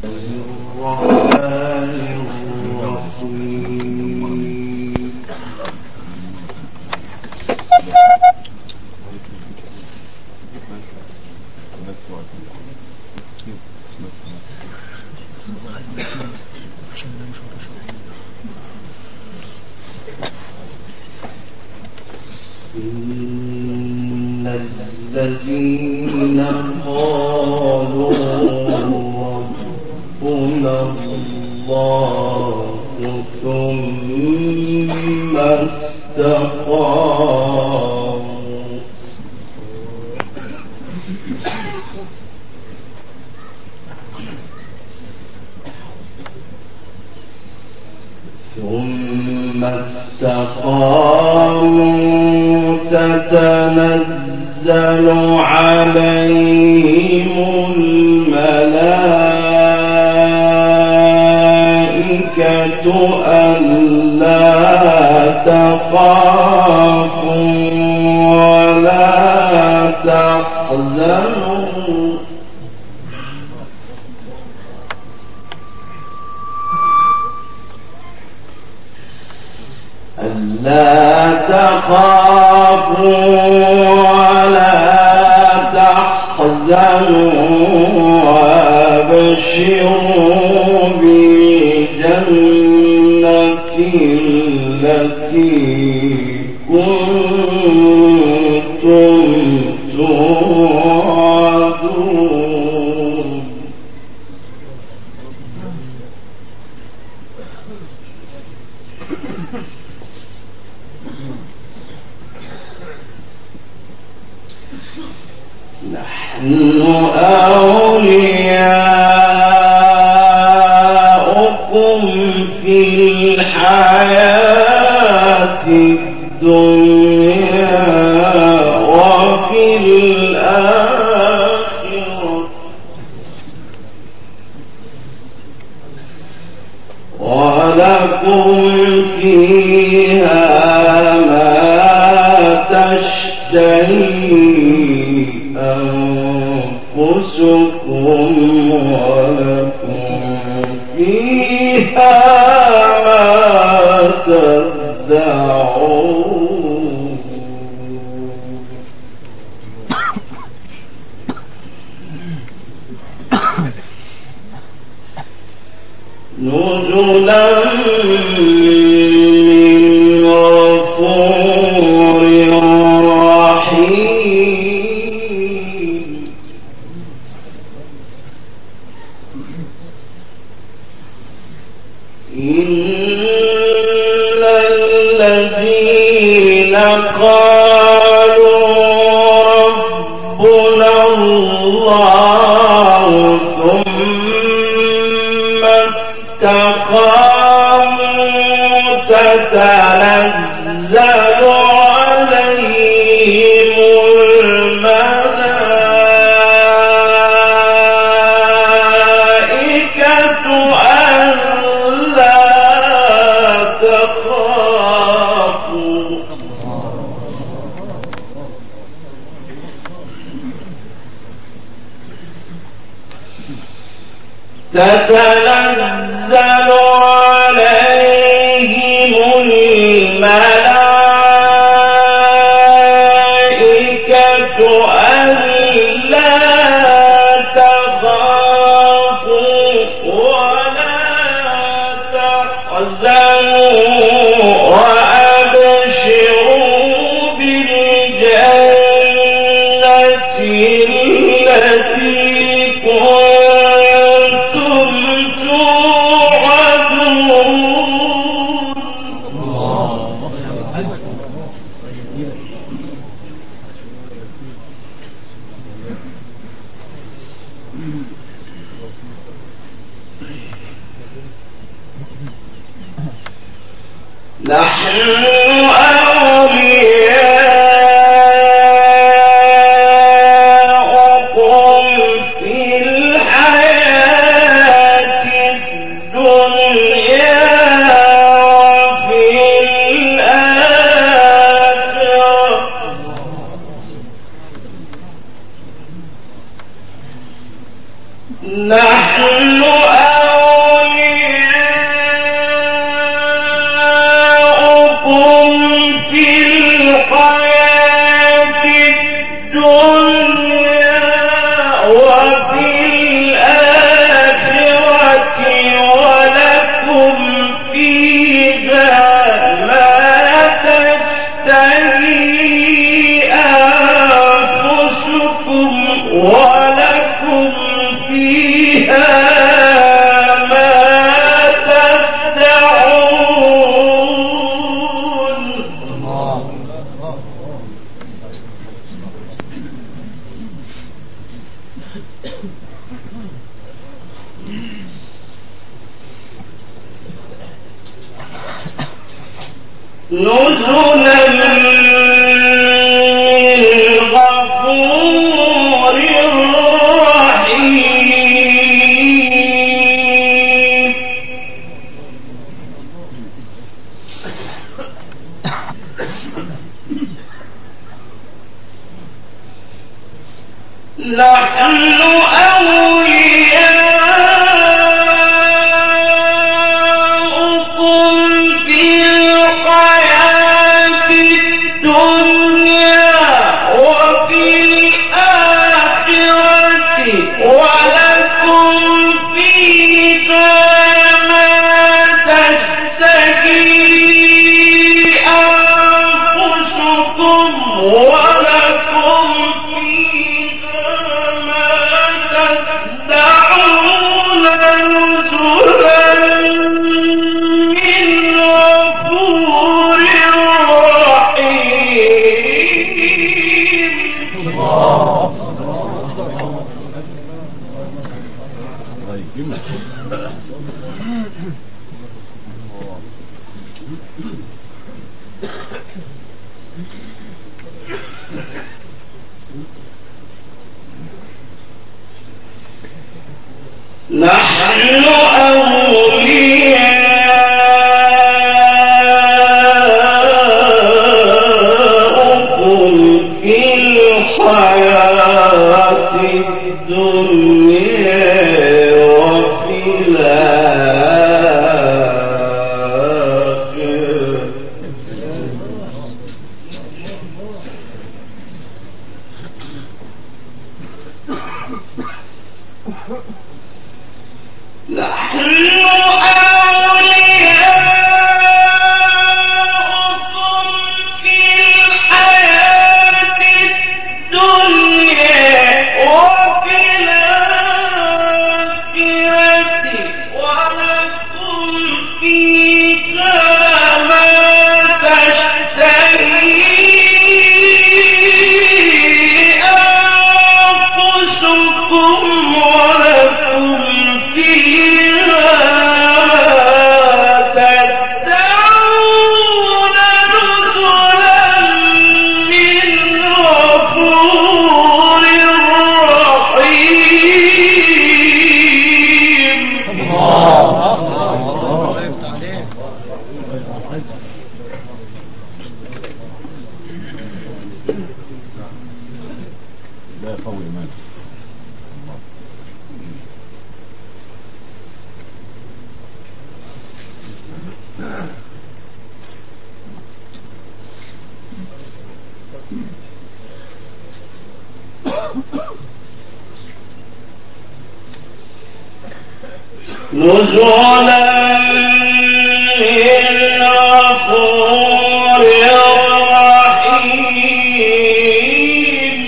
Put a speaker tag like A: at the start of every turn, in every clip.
A: إن الذين قالوا ربنا الله ثم استقاموا تتنزل عليهم الملائكة ألا تخافوا ولا تحزنوا لا تخافوا ولا تحزنوا وابشروا بالجنة التي كنتم توعدون نحن أولياؤكم في الحياة الدنيا وفي الآخرة ولكم فيها ما تشتهي أنفسكم ولكم فيها ما تدعون نزلا من غفور رحيم إن الذين قالوا ربنا الله ثم استقاموا تتنزل عليهم الملائكة ألا تخافوا تتنزل عليهم الملائكة ألا تخافوا ولا تحزنوا وأبشروا بالجنة التي كنتم توعدون نحن أولياؤكم في الحياة الدنيا وفي الآخرة نحن أولياؤكم في الحياة الدنيا وفي الآخرة ولكم فيها ما تشتهي أنفسكم ولكم فيها ما تدعون. نزلا من غفور رحيم. نحن أولياؤكم في الحياة الدنيا وفي الآخرة ولكم فيها ما تشتهي أنفسكم ولكم فيها ما تدعون نزلا من غفور رحيم. نحن أولياؤكم في الحياة الدنيا وفي الآخرة. نحن أولياؤكم في الحياة الدنيا وفي الآخرة ولكم فيها ما تشتهي أنفسكم ولكم فيها تدعون نزلا من غفور رحيم.
B: لا يقوي إيمانك.
A: نزلا من غفور رحيم.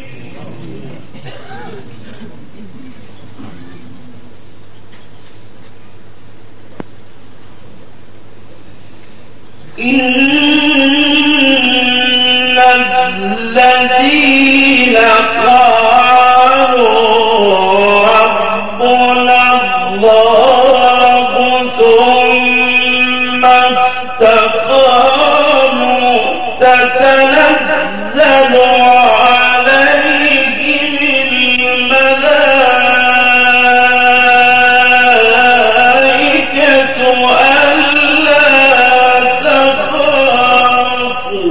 A: إن الذين قالوا ربنا الله ثم استقاموا تتنزل عليهم الملائكة ألا تخافوا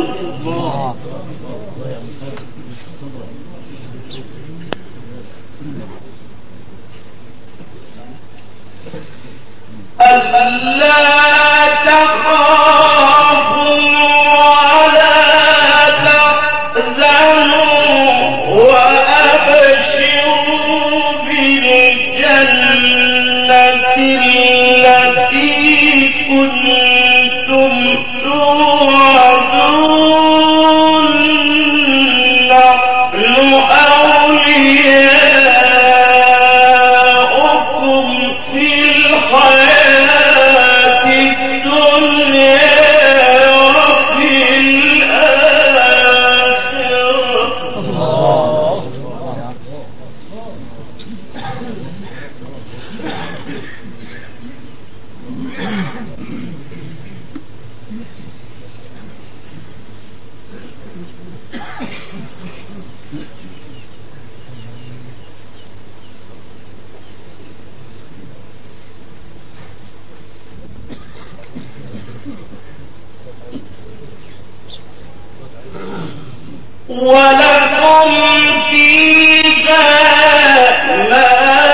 A: ولكم فيها ما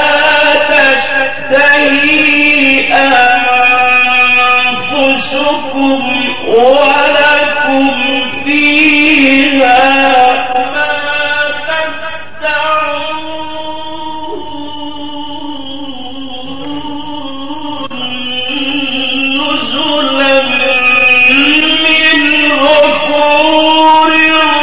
A: تشتهي أنفسكم ولكم فيها ما تدعون نزلا من غفور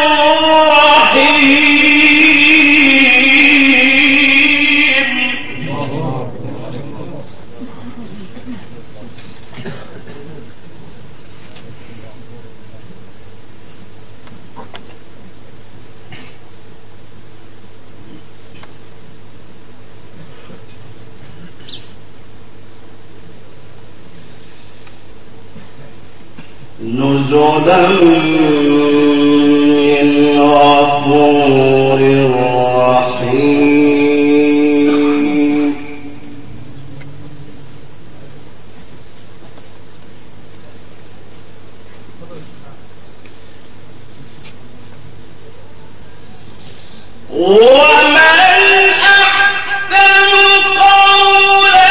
A: نزلا من غفور رحيم ومن أحسن قولا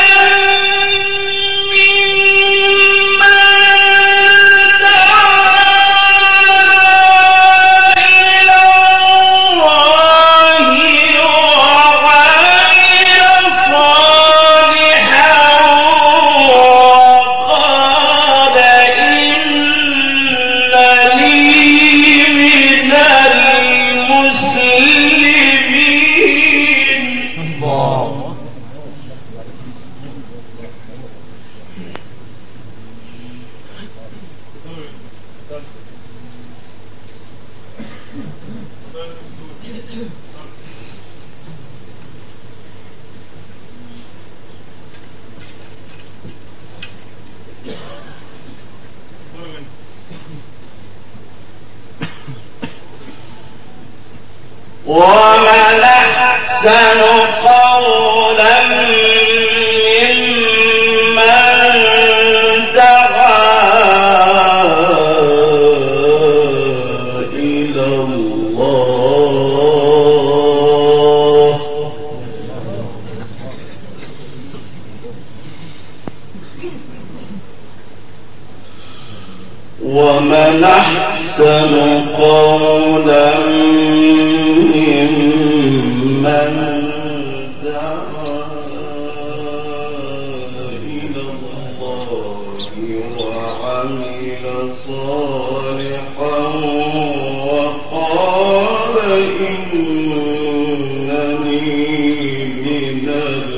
A: ومن أحسن قولا ممن دعا إلى الله ومن أحسن قولا ممن دعا إلى الله وعمل صالحا وقال إنني من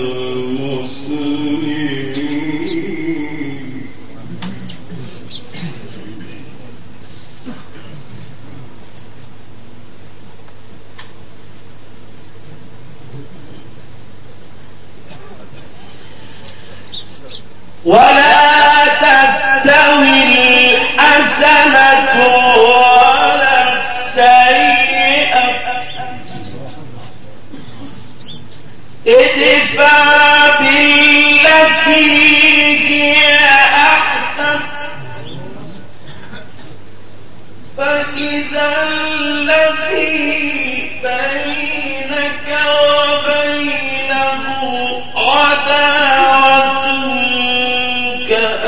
A: المسلمين ولا تستوي الحسنة ولا السيئة ادفع بالتي هي أحسن فإذا الذي بينك وبينه عداوة كأنه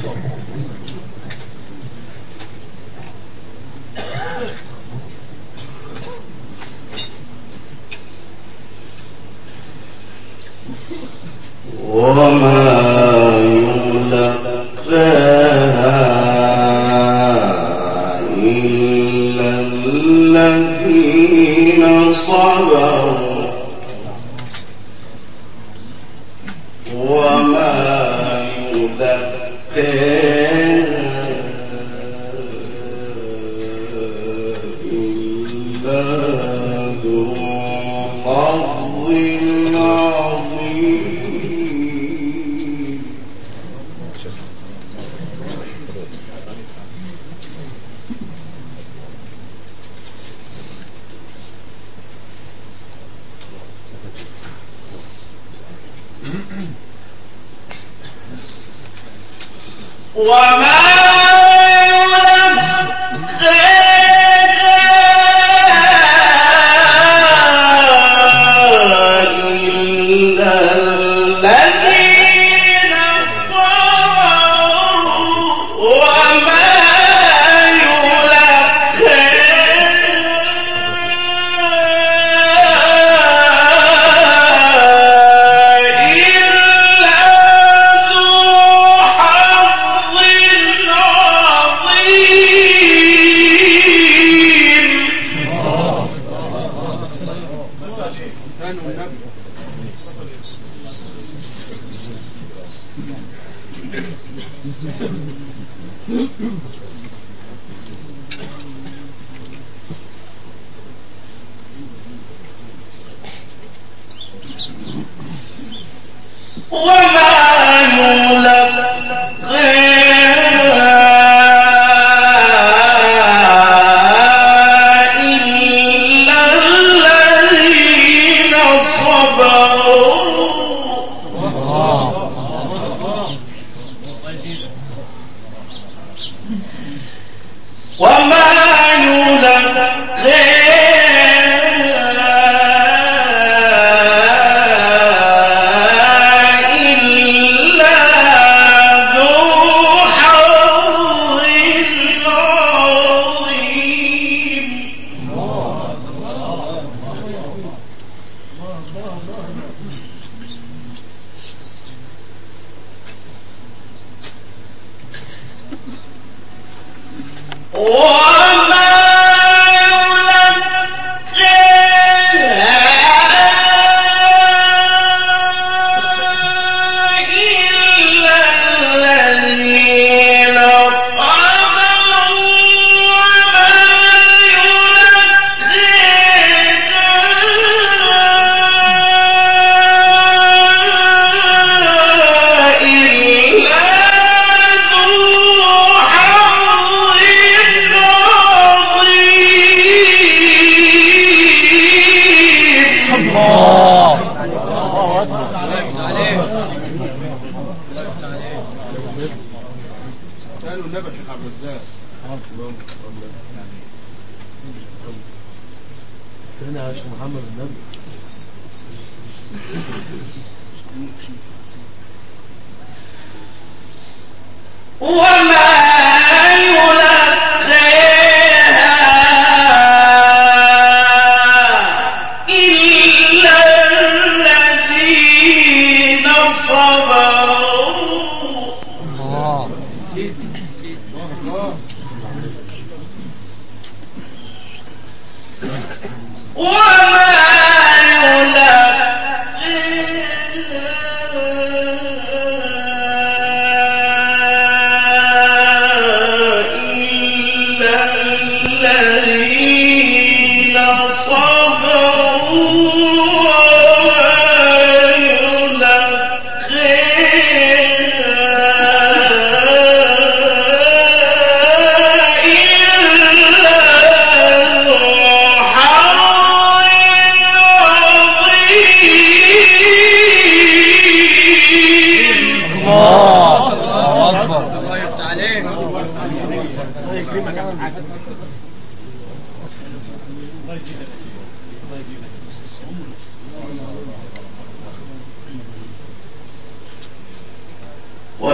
A: وإن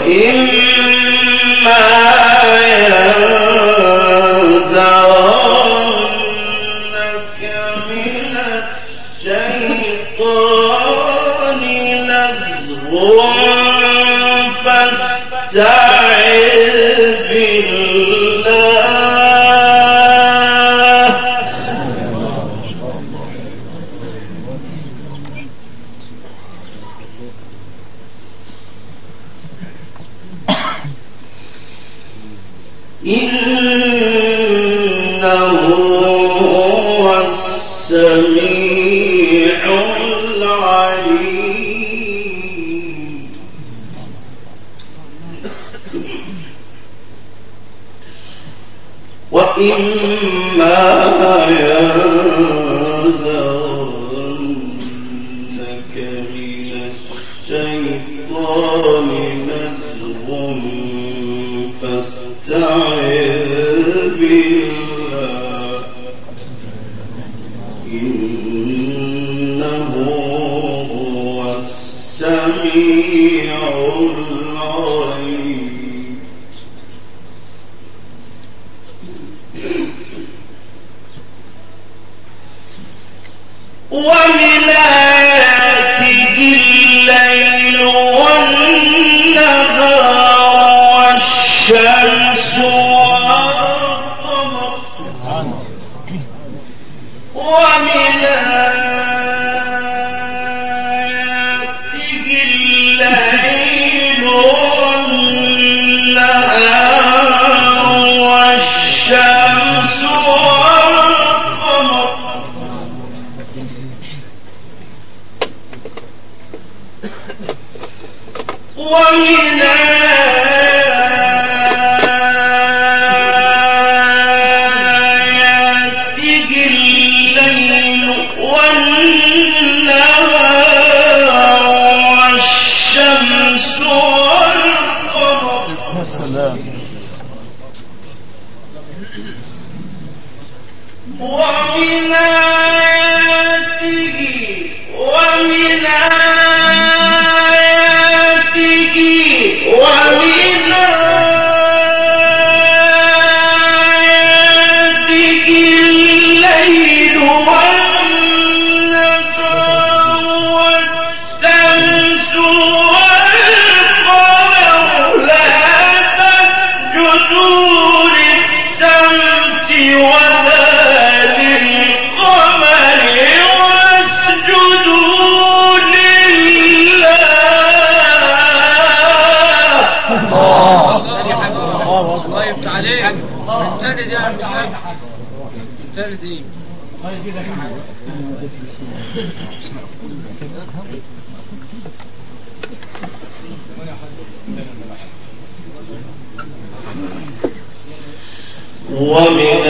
A: ومن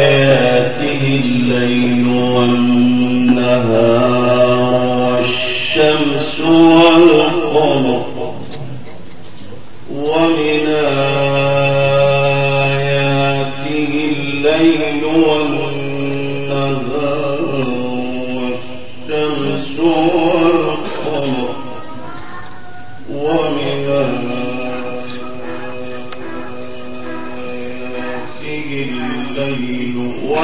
A: آياته الليل والنهار والشمس والقمر ومن آياته الليل والنهار والشمس والقمر ومن آياته الليل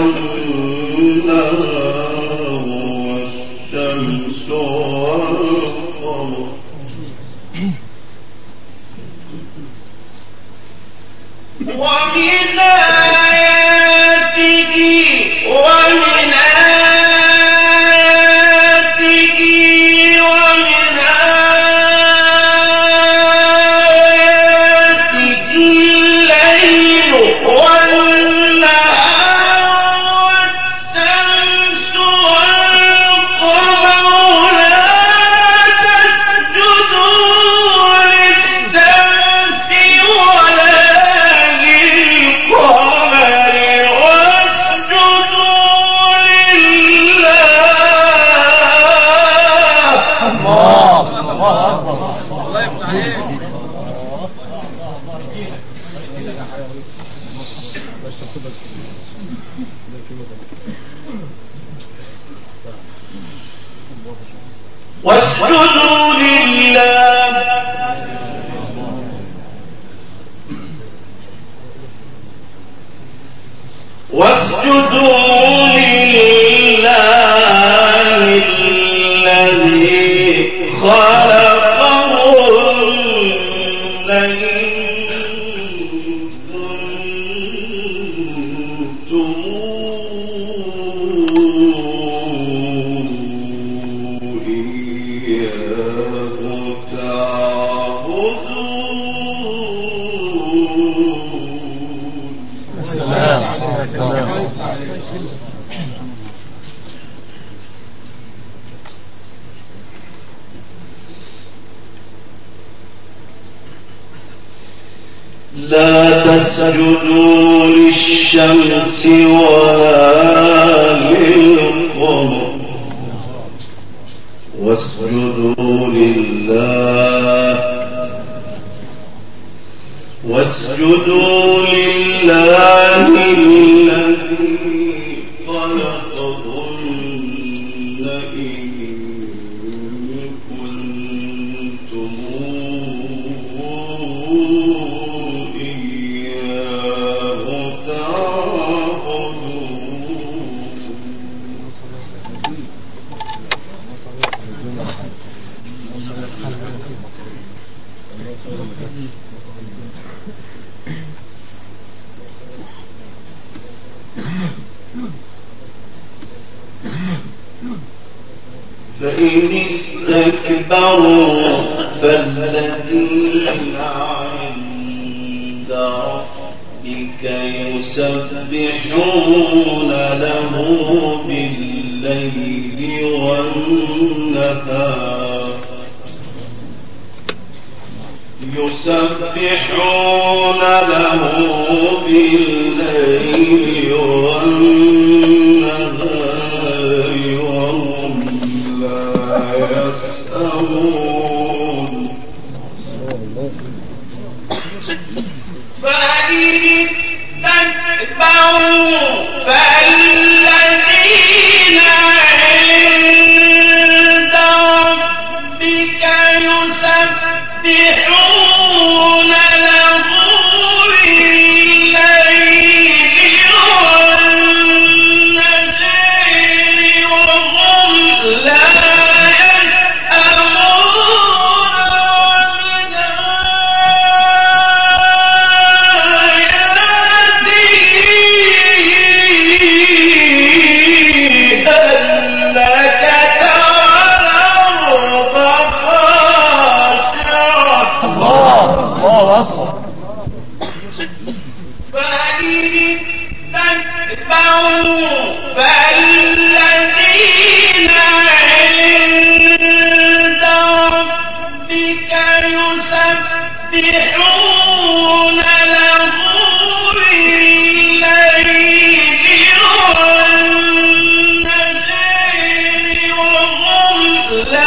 A: والنهار والشمس والقمر ومن آياته الليل والنهار والشمس والقمر لا تسجدوا للشمس ولا للقمر واسجدوا لله.
B: الله يفتح عليك.
A: واسجدوا لله واسجدوا لله الذي خلقهن إن كنتم إياه تعبدون.
C: السلام.
A: لا تسجدوا للشمس ولا للقمر واسجدوا لله الذي خلقهن إن كنتم إياه تعبدون. فإن استكبروا فالذين عند ربك يسبحون له بالليل والنهار وهم لا يسأمون. فإن استكبروا فالذين عند ربك يسبحون له بالليل والنهار وهم لا فالذين عند ربك يسبحون له بالليل والنهار وهم لا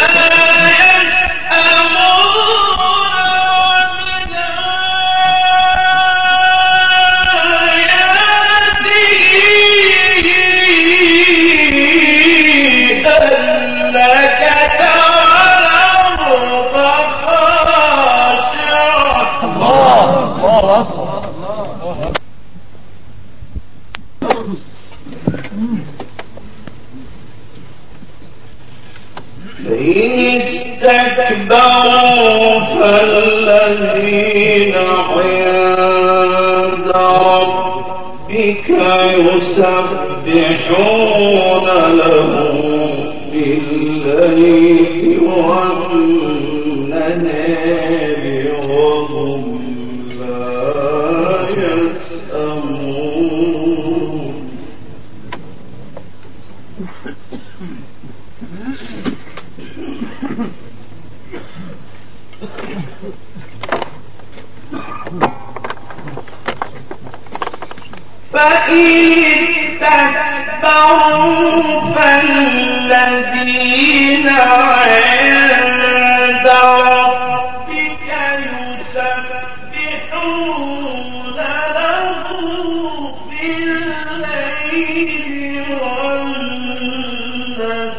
A: فإن استكبروا فالذين عند ربك يسبحون له بالليل والنهار وهم لا يسأمون. فإن استكبروا فالذين عند ربك يسبحون له بالليل والنهار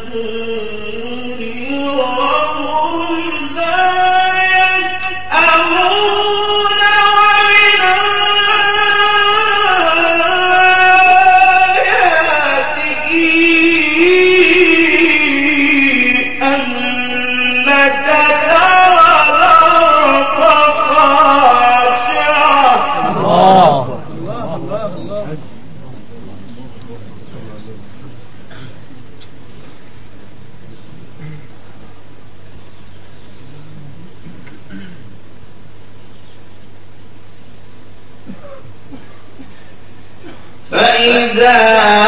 A: وهم لا يسأمون ومن
C: فإذا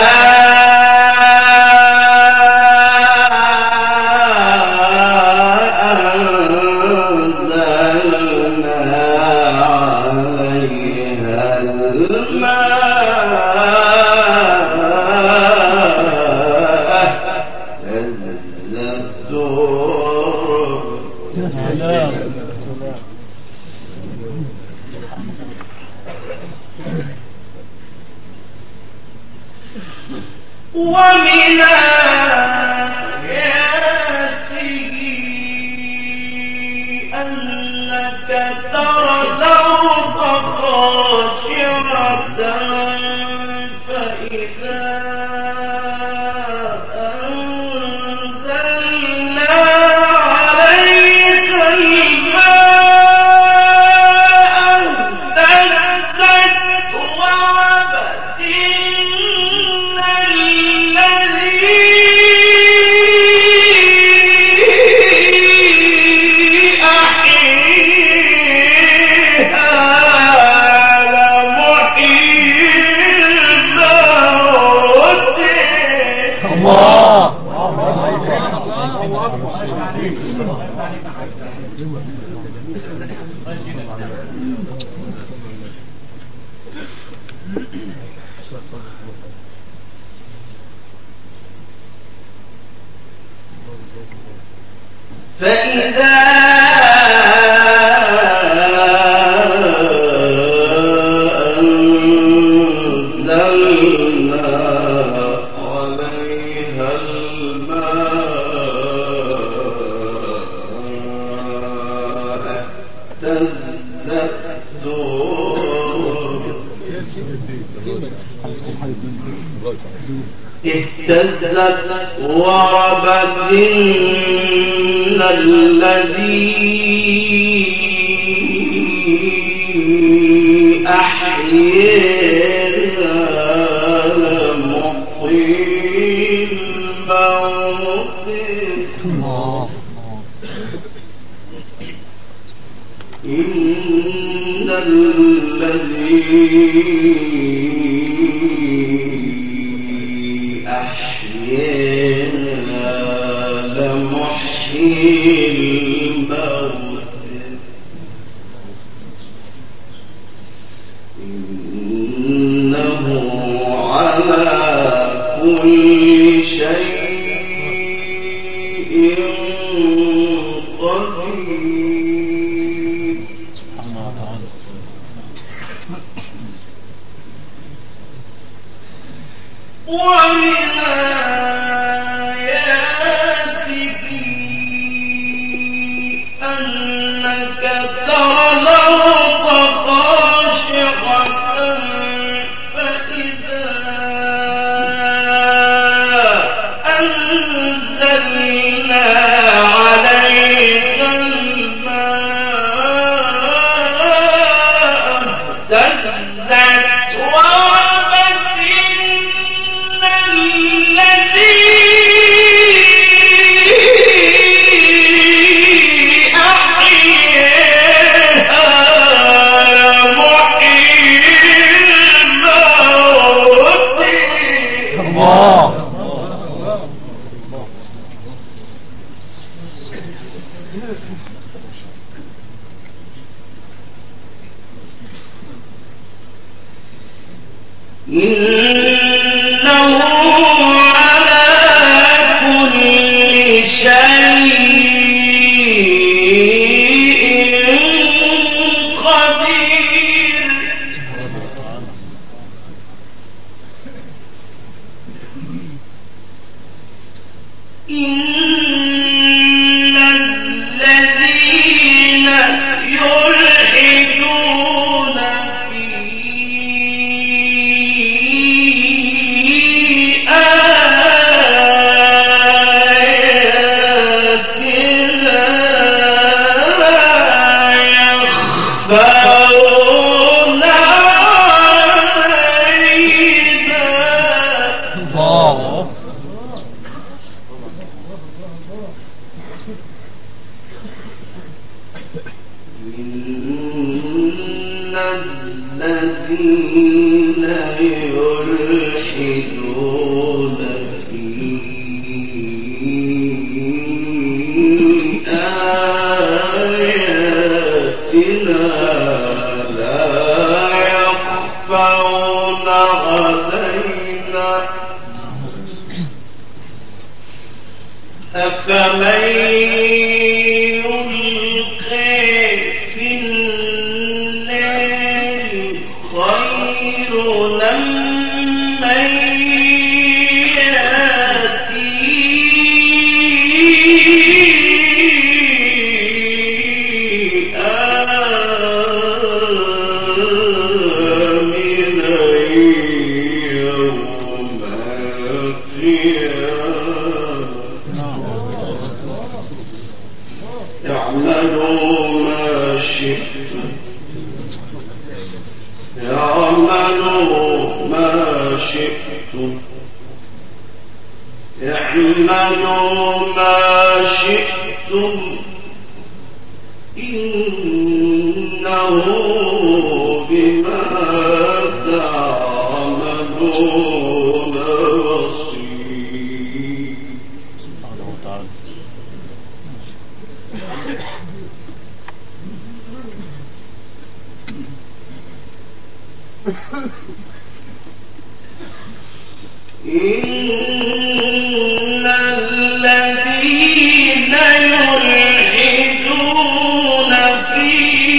C: ومن آياته أنك ترى الأرض خاشعة فإذا أنزلنا عليها الماء اهتزت وربت فإذا أنزلنا عليها الماء اهتزت وربت إن الذي أحيينا لمحيي الموت إن الذي أحيينا لمحيي الموت إنه على كل شيء قدير. ومن آياته أنك ترى الأرض خاشعة فإذا أنزلنا عليها الماء اهتزت وربت إن الذي أحييها لمحيي الموت.
B: الله
C: إنه على كل شيء قدير. إن الذين يلحدون في آياتنا لا يخفون علينا.
B: الله
C: إن الذين يلحدون في آياتنا لا يخفون علينا أفمن يلقي في النار خير أم من يأتي آمنا يوم القيامة اعملوا ما شئتم اعملوا ما شئتم اعملوا ما شئتم إنه بما تعملون بصير. إن الذين يلحدون في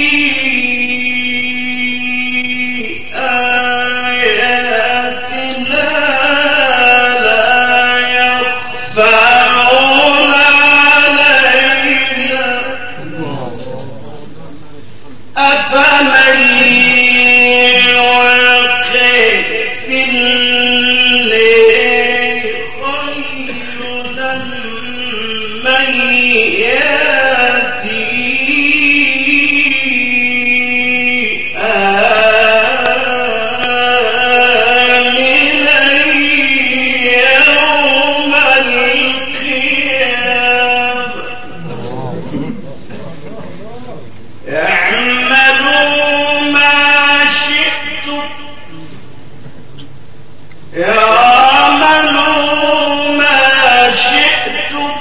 C: آياتنا لا يخفون علينا أفمن يلقي في النار خير أم من يأتي آمنا يوم القيامة اعملوا ما شئتم اعملوا ما شئتم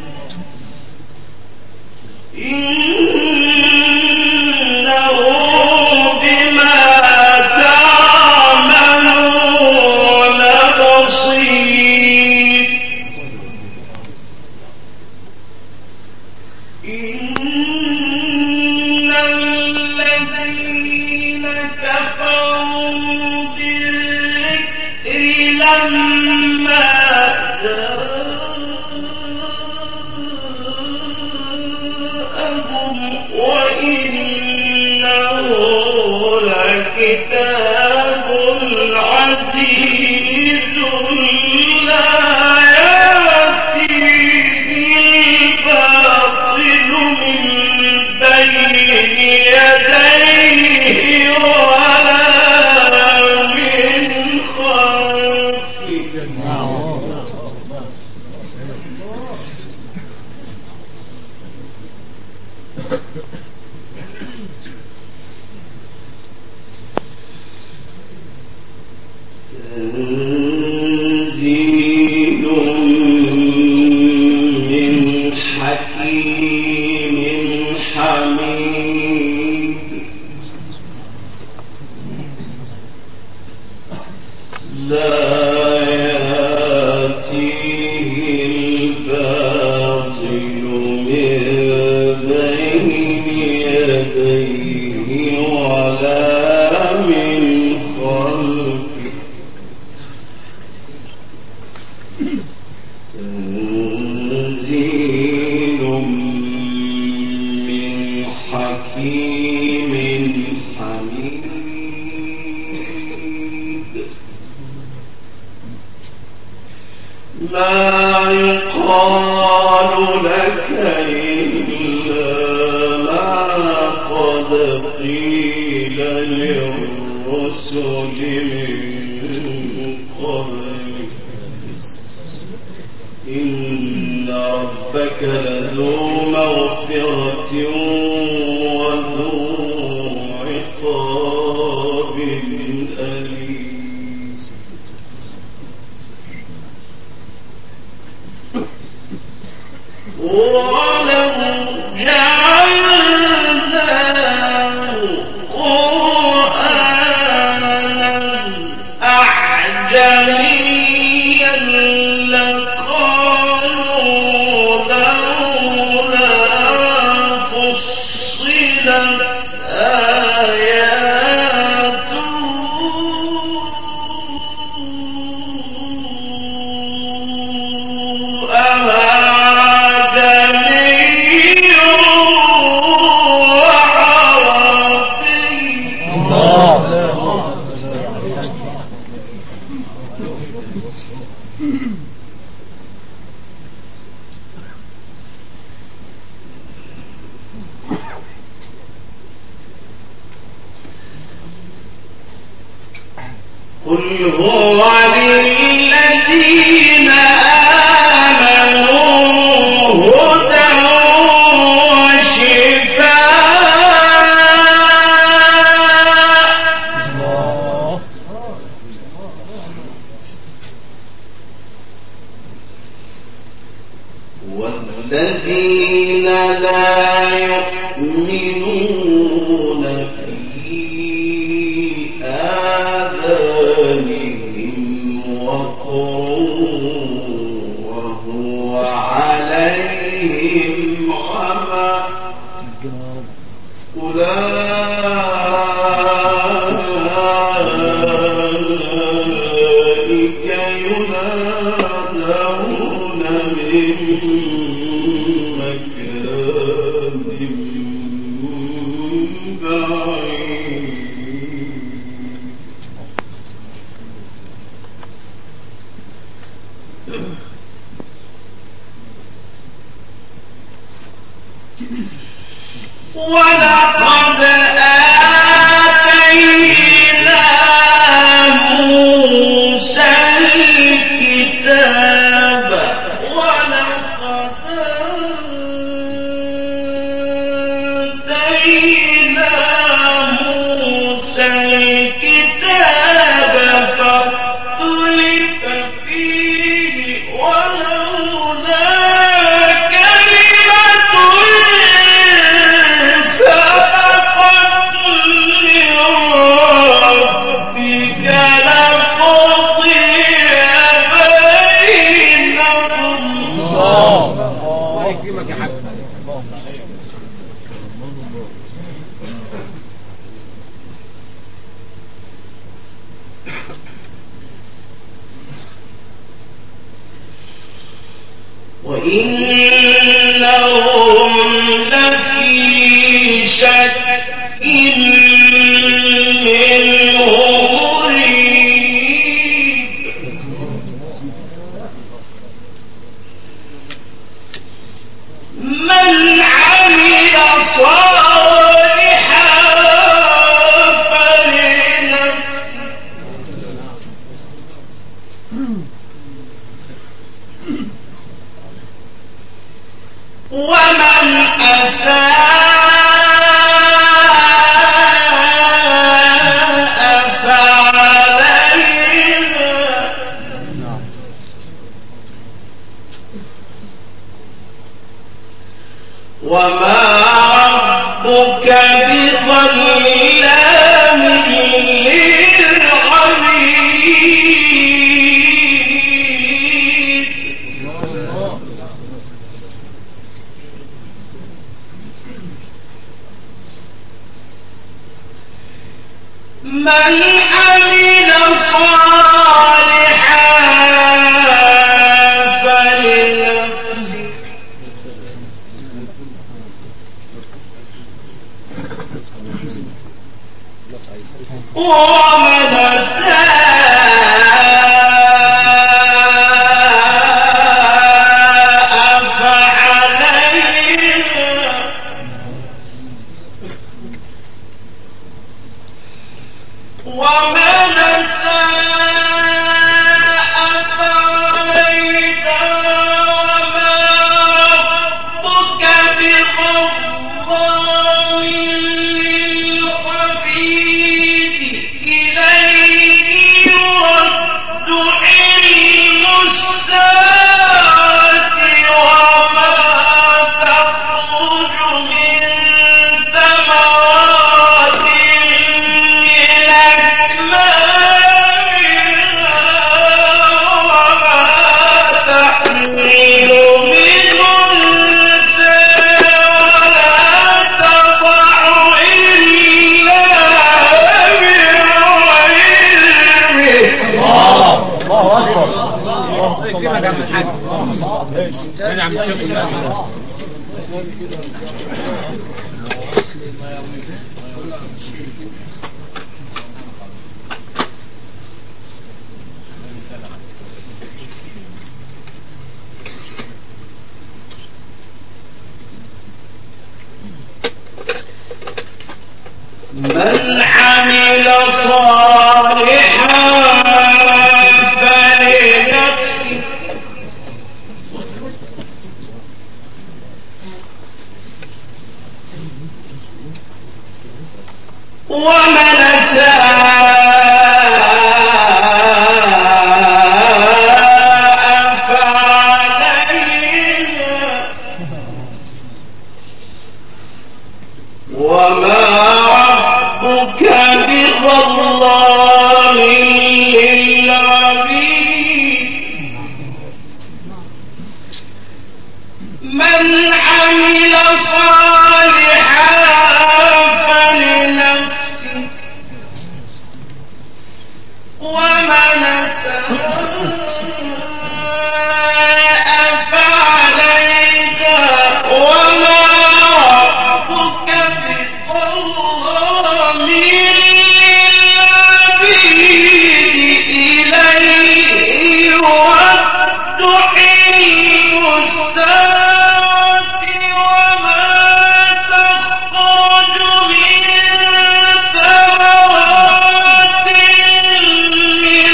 C: إنه بما تعملون بصير. إن الذين كفروا بالذكر لما جاءهم وإنه لكتاب عزيز لا يأتيه الباطل من بين يديه ولا من خلفه. تنزيل من حكيم حميد لا يأتيه الباطل من بين يديه ولا من خلفه. تنزيل من حكيم حميد ما يقال لك إلا ما قد قيل للرسل من قبلك إن ربك لذو مغفرة وذو عقاب قل هو للذين آمنوا هدى وشفاء والذين لا يؤمنون في آذانهم وقر وهو عليهم عمى أولئك ينادون من مكان بعيد ولقد آتينا موسى الكتاب فاختلف فيه ولولا كلمة سبقت من ربك لقضي بينهم.
B: الله يكرمك يا حاج.
C: وإنهم لفي شك منه مريب. من عمل صالحا فلنفسه ومن أساء فعليها وما ربك بظلام للعبيد. من عمل صالحا فلنفسه ومن أساء فعليها ومن أساء فعليها وما ربك بظلام للعبيد. إليه يرد علم الساعة وما
B: انا عم الشيخ
C: من عمل صالحا فلنفسه ومن أساء فعليها وما ربك بظلام للعبيد من عمل صالحا فلنفسه ومن أساء فعليها وما ربك بظلام للعبيد إليه يرد علم الساعة وما تخرج من ثمرات من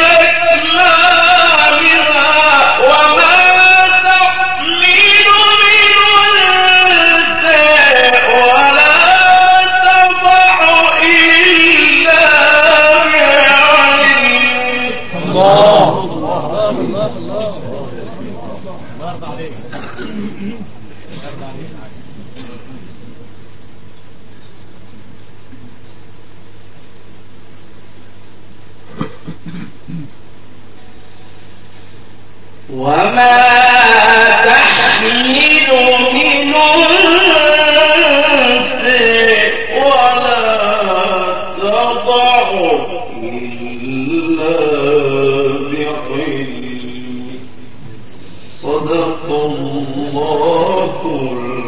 C: أكمامها وما تحمل من أنثى ولا تضع إلا بعلمه.
B: الله الله الله الله الله عليك.
C: وما تحمل من أنثى ولا تضع إلا بعلمه. صدق الله